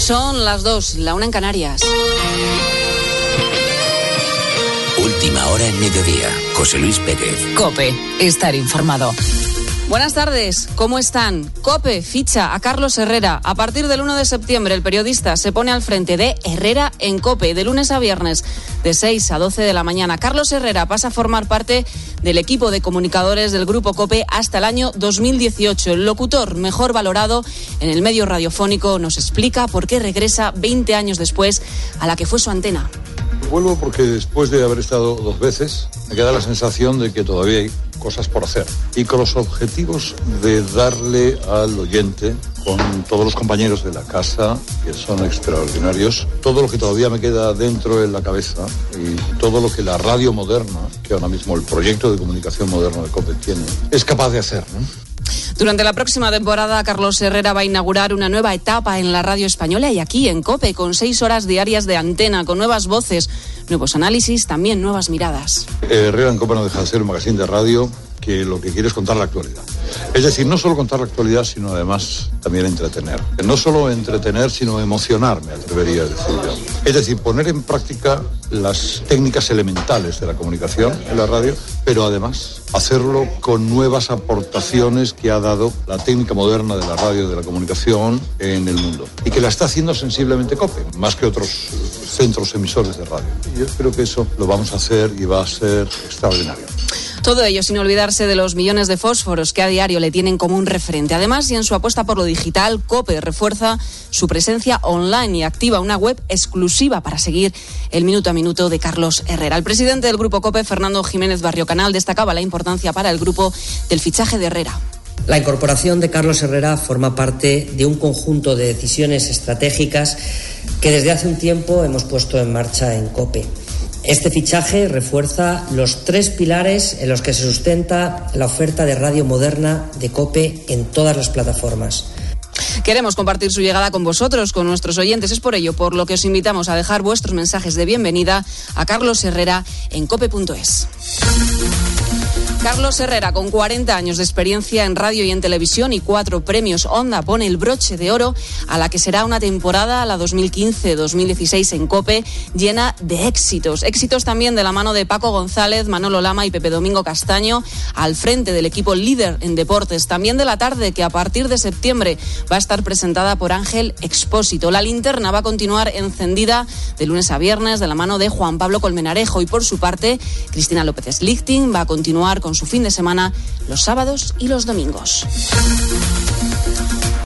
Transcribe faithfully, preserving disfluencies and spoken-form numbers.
Son las dos, la una en Canarias. Última hora en mediodía. José Luis Pérez. COPE. Estar informado. Buenas tardes, ¿cómo están? COPE ficha a Carlos Herrera. A partir del uno de septiembre, el periodista se pone al frente de Herrera en COPE, de lunes a viernes, de seis a doce de la mañana. Carlos Herrera pasa a formar parte del equipo de comunicadores del Grupo COPE hasta el año dos mil dieciocho. El locutor mejor valorado en el medio radiofónico nos explica por qué regresa veinte años después a la que fue su antena. Vuelvo porque después de haber estado dos veces, me queda la sensación de que todavía hay cosas por hacer. Y con los objetivos de darle al oyente, con todos los compañeros de la casa, que son extraordinarios, todo lo que todavía me queda dentro en la cabeza y todo lo que la radio moderna, que ahora mismo el proyecto de comunicación moderna de COPE tiene, es capaz de hacer, ¿no? Durante la próxima temporada, Carlos Herrera va a inaugurar una nueva etapa en la radio española y aquí en COPE, con seis horas diarias de antena, con nuevas voces, nuevos análisis, también nuevas miradas. Herrera en COPE no deja de ser un magazine de radio que lo que quiere es contar la actualidad. Es decir, no solo contar la actualidad, sino además también entretener. No solo entretener, sino emocionar, me atrevería a decir yo. Es decir, poner en práctica las técnicas elementales de la comunicación en la radio, pero además hacerlo con nuevas aportaciones que ha dado la técnica moderna de la radio y de la comunicación en el mundo. Y que la está haciendo sensiblemente COPE, más que otros centros emisores de radio. Y yo creo que eso lo vamos a hacer y va a ser extraordinario. Todo ello sin olvidarse de los millones de fósforos que a diario le tienen como un referente. Además, y en su apuesta por lo digital, COPE refuerza su presencia online y activa una web exclusiva para seguir el minuto a minuto de Carlos Herrera. El presidente del Grupo COPE, Fernando Jiménez Barriocanal, destacaba la importancia para el grupo del fichaje de Herrera. La incorporación de Carlos Herrera forma parte de un conjunto de decisiones estratégicas que desde hace un tiempo hemos puesto en marcha en COPE. Este fichaje refuerza los tres pilares en los que se sustenta la oferta de radio moderna de COPE en todas las plataformas. Queremos compartir su llegada con vosotros, con nuestros oyentes. Es por ello por lo que os invitamos a dejar vuestros mensajes de bienvenida a Carlos Herrera en cope punto es. Carlos Herrera, con cuarenta años de experiencia en radio y en televisión y cuatro premios Onda, pone el broche de oro a la que será una temporada, la dos mil quince dos mil dieciséis en COPE, llena de éxitos. Éxitos también de la mano de Paco González, Manolo Lama y Pepe Domingo Castaño, al frente del equipo líder en deportes. También de la tarde, que a partir de septiembre va a estar presentada por Ángel Expósito. La linterna va a continuar encendida de lunes a viernes de la mano de Juan Pablo Colmenarejo. Y por su parte, Cristina López Slichting va a continuar con su fin de semana los sábados y los domingos.